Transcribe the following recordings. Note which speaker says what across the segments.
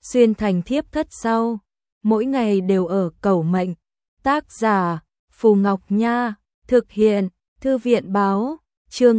Speaker 1: xuyên thành thiếp thất sau, mỗi ngày đều ở cầu mệnh. Tác giả Phù Ngọc Nha, thực hiện Thư viện Báo, chương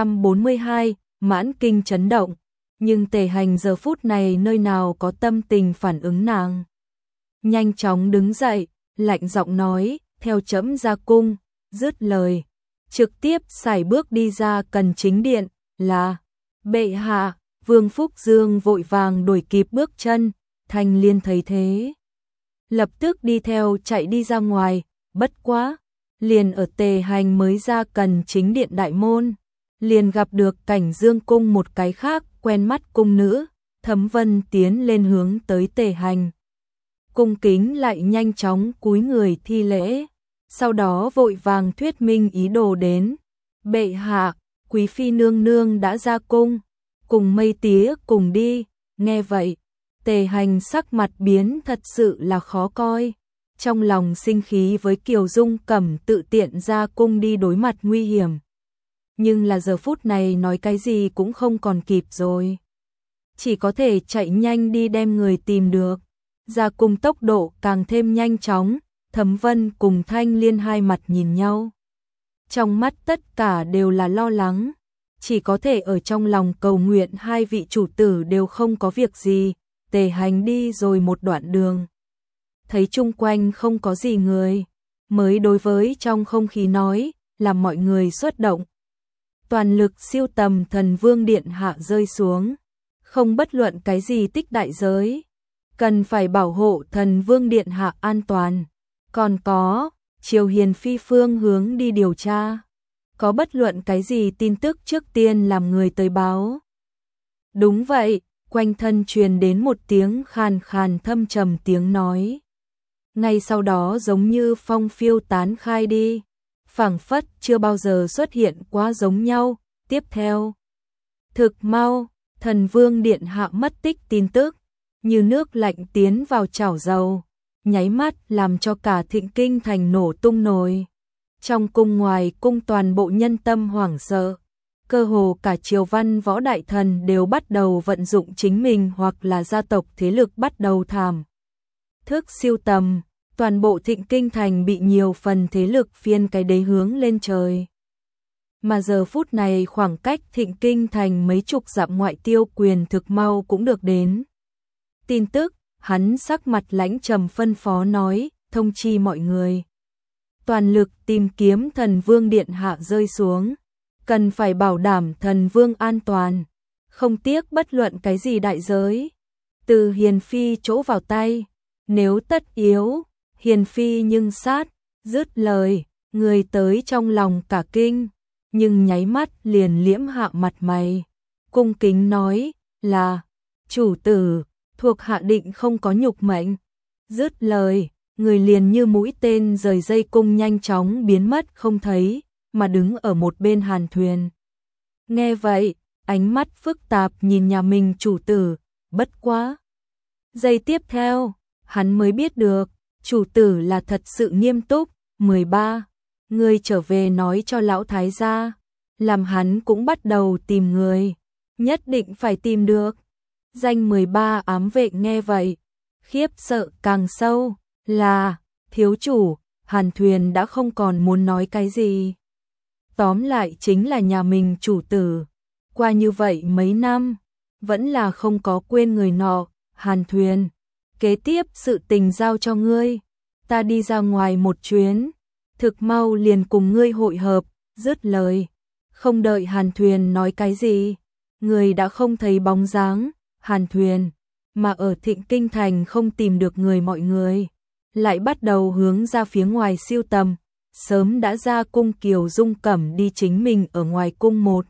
Speaker 1: 242, mãn kinh chấn động. Nhưng Tề Hành giờ phút này nơi nào có tâm tình phản ứng nàng. Nhanh chóng đứng dậy, lạnh giọng nói, theo trẫm ra cung, dứt lời. Trực tiếp sải bước đi ra cần chính điện, là bệ hạ. Vương Phúc Dương vội vàng đuổi kịp bước chân, Thanh Liên thấy thế. Lập tức đi theo chạy đi ra ngoài, bất quá. Liền ở Tề Hành mới ra cần chính điện đại môn. Liền gặp được cảnh dương cung một cái khác quen mắt cung nữ, Thấm Vân tiến lên hướng tới Tề Hành. Cung kính lại nhanh chóng cúi người thi lễ, sau đó vội vàng thuyết minh ý đồ đến. Bệ hạ, quý phi nương nương đã ra cung, cùng Mây Tía cùng đi. Nghe vậy, Tề Hành sắc mặt biến thật sự là khó coi, trong lòng sinh khí với Kiều Dung Cẩm tự tiện ra cung đi đối mặt nguy hiểm. Nhưng là giờ phút này nói cái gì cũng không còn kịp rồi. Chỉ có thể chạy nhanh đi đem người tìm được. Ra cung tốc độ càng thêm nhanh chóng, Thấm Vân cùng Thanh Liên hai mặt nhìn nhau. Trong mắt tất cả đều là lo lắng, chỉ có thể ở trong lòng cầu nguyện hai vị chủ tử đều không có việc gì. Tề Hành đi rồi một đoạn đường, thấy chung quanh không có gì người, mới đối với trong không khí nói, làm mọi người xuất động. Toàn lực siêu tầm Thần Vương Điện Hạ rơi xuống, không bất luận cái gì tích đại giới, cần phải bảo hộ Thần Vương Điện Hạ an toàn. Còn có, Triều Hiền Phi phương hướng đi điều tra, có bất luận cái gì tin tức trước tiên làm người tới báo. Đúng vậy, quanh thân truyền đến một tiếng khàn khàn thâm trầm tiếng nói. Ngay sau đó giống như phong phiêu tán khai đi, phảng phất chưa bao giờ xuất hiện quá giống nhau. Tiếp theo, thực mau, Thần Vương Điện Hạ mất tích tin tức, như nước lạnh tiến vào chảo dầu, nháy mắt làm cho cả Thịnh Kinh thành nổ tung nồi. Trong cung ngoài cung toàn bộ nhân tâm hoảng sợ, cơ hồ cả triều văn võ đại thần đều bắt đầu vận dụng chính mình hoặc là gia tộc thế lực bắt đầu thảm thức siêu tầm. Toàn bộ Thịnh Kinh thành bị nhiều phần thế lực phiên cái đế hướng lên trời. Mà giờ phút này khoảng cách Thịnh Kinh thành mấy chục dặm ngoại Tiêu Quyền thực mau cũng được đến tin tức. Hắn sắc mặt lãnh trầm phân phó nói, thông chi mọi người, toàn lực tìm kiếm Thần Vương Điện Hạ rơi xuống, cần phải bảo đảm Thần Vương an toàn, không tiếc bất luận cái gì đại giới, từ Hiền Phi chỗ vào tay, nếu tất yếu, Hiền Phi nhưng sát. Dứt lời, người tới trong lòng cả kinh, nhưng nháy mắt liền liễm hạ mặt mày, cung kính nói, là chủ tử, thuộc hạ định không có nhục mệnh. Dứt lời, người liền như mũi tên rời dây cung nhanh chóng biến mất không thấy, mà đứng ở một bên Hàn Thuyền. Nghe vậy, ánh mắt phức tạp nhìn nhà mình chủ tử, bất quá. Giây tiếp theo, hắn mới biết được, chủ tử là thật sự nghiêm túc. 13. Người trở về nói cho lão thái gia, làm hắn cũng bắt đầu tìm người, nhất định phải tìm được. Danh 13 ám vệ nghe vậy, khiếp sợ càng sâu, là thiếu chủ. Hàn Thuyền đã không còn muốn nói cái gì. Tóm lại chính là nhà mình chủ tử, qua như vậy mấy năm, vẫn là không có quên người nọ. Hàn Thuyền, kế tiếp sự tình giao cho ngươi, ta đi ra ngoài một chuyến, thực mau liền cùng ngươi hội hợp. Dứt lời, không đợi Hàn Thuyền nói cái gì, người đã không thấy bóng dáng. Hàn Thuyền, mà ở Thịnh Kinh thành không tìm được người, mọi người lại bắt đầu hướng ra phía ngoài siêu tầm. Sớm đã ra cung Kiều Dung Cẩm đi chính mình ở ngoài cung một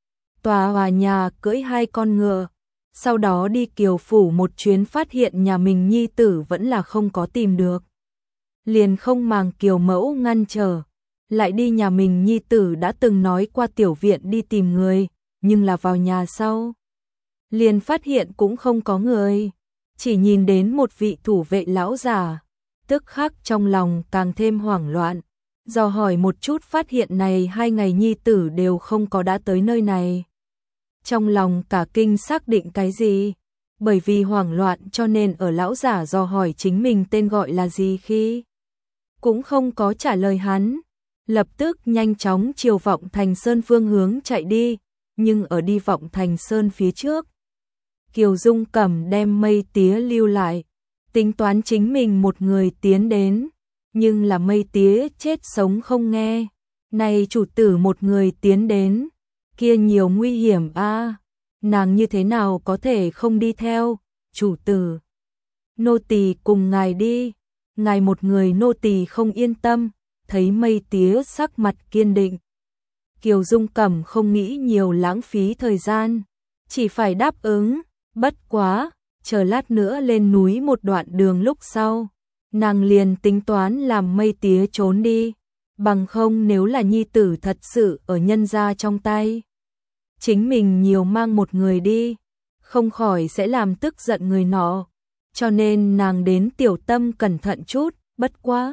Speaker 1: tòa hòa nhà cưỡi 2 con ngựa, sau đó đi Kiều phủ một chuyến, phát hiện nhà mình nhi tử vẫn là không có tìm được, liền không màng Kiều mẫu ngăn trở, lại đi nhà mình nhi tử đã từng nói qua tiểu viện đi tìm người, nhưng là vào nhà sau, liền phát hiện cũng không có người, chỉ nhìn đến một vị thủ vệ lão già, tức khắc trong lòng càng thêm hoảng loạn, dò hỏi một chút phát hiện này 2 ngày nhi tử đều không có đã tới nơi này. Trong lòng cả kinh xác định cái gì, bởi vì hoảng loạn cho nên ở lão giả dò hỏi chính mình tên gọi là gì khi cũng không có trả lời hắn, lập tức nhanh chóng chiều Vọng Thành Sơn phương hướng chạy đi, nhưng ở đi Vọng Thành Sơn phía trước, Kiều Dung Cẩm đem Mây Tía lưu lại, tính toán chính mình một người tiến đến, nhưng là Mây Tía chết sống không nghe, này chủ tử một người tiến đến, kia nhiều nguy hiểm a, nàng như thế nào có thể không đi theo, chủ tử. Nô tỳ cùng ngài đi, ngài một người nô tỳ không yên tâm, thấy Mây Tía sắc mặt kiên định. Kiều Dung Cẩm không nghĩ nhiều lãng phí thời gian, chỉ phải đáp ứng, bất quá, chờ lát nữa lên núi một đoạn đường lúc sau, nàng liền tính toán làm Mây Tía trốn đi, bằng không nếu là nhi tử thật sự ở nhân gia trong tay. Chính mình nhiều mang một người đi, không khỏi sẽ làm tức giận người nọ, cho nên nàng đến tiểu tâm cẩn thận chút, bất quá.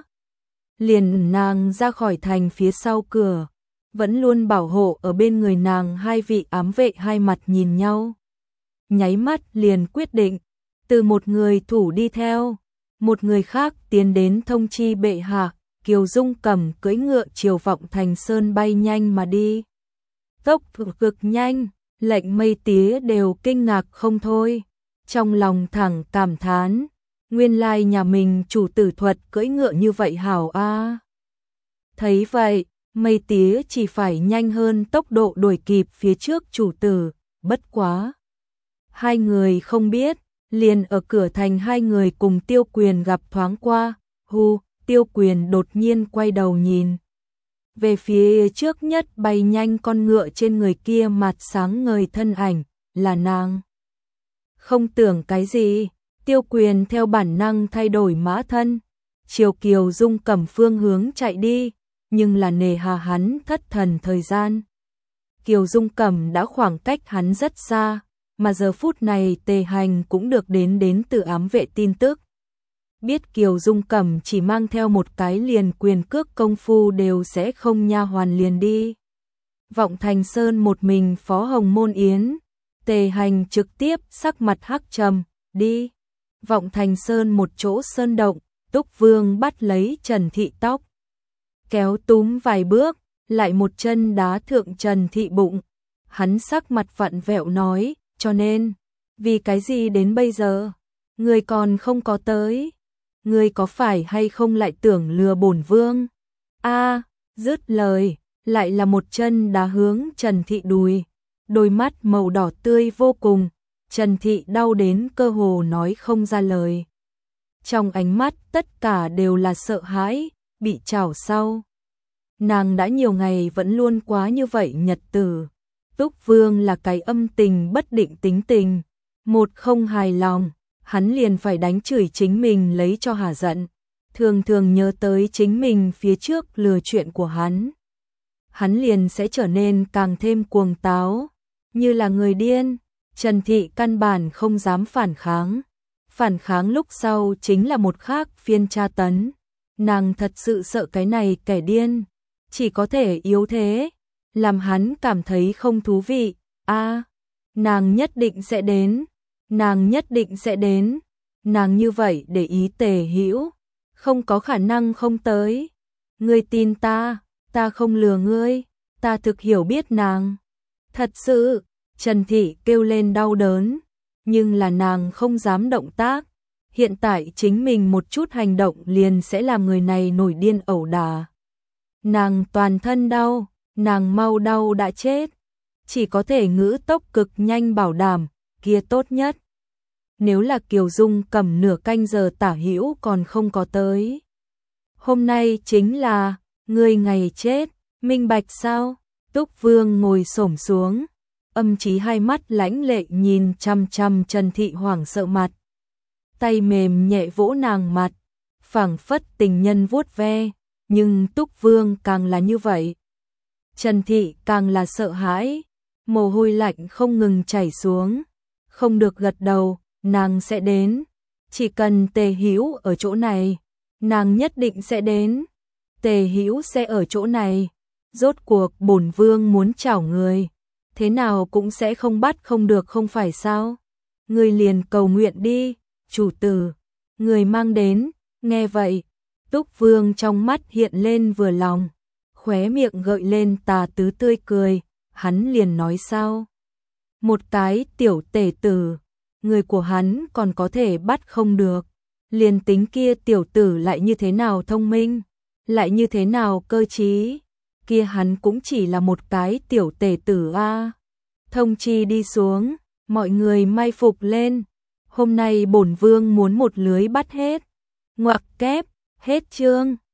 Speaker 1: Liền nàng ra khỏi thành phía sau cửa, vẫn luôn bảo hộ ở bên người nàng hai vị ám vệ hai mặt nhìn nhau. Nháy mắt liền quyết định, từ một người thủ đi theo, một người khác tiến đến thông chi bệ hạ, Kiều Dung Cẩm cưỡi ngựa chiều Vọng Thành Sơn bay nhanh mà đi. Tốc cực nhanh, lệnh Mây Tía đều kinh ngạc không thôi, trong lòng thẳng cảm thán, nguyên lai nhà mình chủ tử thuật cưỡi ngựa như vậy hảo a. Thấy vậy, Mây Tía chỉ phải nhanh hơn tốc độ đuổi kịp phía trước chủ tử, bất quá. Hai người không biết, liền ở cửa thành hai người cùng Tiêu Quyền gặp thoáng qua, Tiêu Quyền đột nhiên quay đầu nhìn. Về phía trước nhất bay nhanh con ngựa trên người kia mặt sáng ngời thân ảnh, là nàng. Không tưởng cái gì, Tiêu Quyền theo bản năng thay đổi mã thân, chiều Kiều Dung Cẩm phương hướng chạy đi, nhưng là nề hà hắn thất thần thời gian. Kiều Dung Cẩm đã khoảng cách hắn rất xa, mà giờ phút này Tề Hành cũng được đến từ ám vệ tin tức. Biết Kiều Dung Cẩm chỉ mang theo một cái liền quyền cước công phu đều sẽ không nha hoàn liền đi. Vọng Thành Sơn một mình phó Hồng Môn Yến, Tề Hành trực tiếp sắc mặt hắc trầm, đi. Vọng Thành Sơn một chỗ sơn động, Túc Vương bắt lấy Trần Thị tóc, kéo túm vài bước, lại một chân đá thượng Trần Thị bụng. Hắn sắc mặt vặn vẹo nói, cho nên, vì cái gì đến bây giờ, người còn không có tới, người có phải hay không lại tưởng lừa bổn vương? A, dứt lời, lại là một chân đá hướng Trần Thị đùi, đôi mắt màu đỏ tươi vô cùng, Trần Thị đau đến cơ hồ nói không ra lời. Trong ánh mắt tất cả đều là sợ hãi, bị trảo sau. Nàng đã nhiều ngày vẫn luôn quá như vậy nhật tử. Túc Vương là cái âm tình bất định tính tình, một không hài lòng, hắn liền phải đánh chửi chính mình lấy cho hả giận, thường thường nhớ tới chính mình phía trước lừa chuyện của hắn. Hắn liền sẽ trở nên càng thêm cuồng táo, như là người điên. Trần Thị căn bản không dám phản kháng lúc sau chính là một khác phiên tra tấn. Nàng thật sự sợ cái này kẻ điên, chỉ có thể yếu thế, làm hắn cảm thấy không thú vị. Nàng nhất định sẽ đến, nàng nhất định sẽ đến, nàng như vậy để ý Tề Hữu, không có khả năng không tới. Ngươi tin ta không lừa ngươi, ta thực hiểu biết nàng. Thật sự, Trần Thị kêu lên đau đớn, nhưng là nàng không dám động tác. Hiện tại chính mình một chút hành động liền sẽ làm người này nổi điên ẩu đả. Nàng toàn thân đau, nàng mau đau đã chết. Chỉ có thể ngữ tốc cực nhanh bảo đảm, kia tốt nhất. Nếu là Kiều Dung Cẩm nửa canh giờ tả hữu còn không có tới. Hôm nay chính là, ngươi ngày chết, minh bạch sao? Túc Vương ngồi xổm xuống, Âm Chí hai mắt lãnh lệ nhìn chăm chăm Trần Thị hoảng sợ mặt. Tay mềm nhẹ vỗ nàng mặt, phảng phất tình nhân vuốt ve, nhưng Túc Vương càng là như vậy. Trần Thị càng là sợ hãi, mồ hôi lạnh không ngừng chảy xuống, không được gật đầu, nàng sẽ đến, chỉ cần Tề Hữu ở chỗ này, nàng nhất định sẽ đến. Tề Hữu sẽ ở chỗ này, rốt cuộc bổn vương muốn chảo người, thế nào cũng sẽ không bắt không được không phải sao? người liền cầu nguyện đi, chủ tử, người mang đến. Nghe vậy, Túc Vương trong mắt hiện lên vừa lòng, khóe miệng gợi lên tà tứ tươi cười, hắn liền nói sao? Một cái tiểu tể tử, người của hắn còn có thể bắt không được, liền tính kia tiểu tử lại như thế nào thông minh, lại như thế nào cơ trí, kia hắn cũng chỉ là một cái tiểu tể tử a. Thông chi đi xuống, mọi người may phục lên, hôm nay bổn vương muốn một lưới bắt hết. Ngoặc kép, hết chương.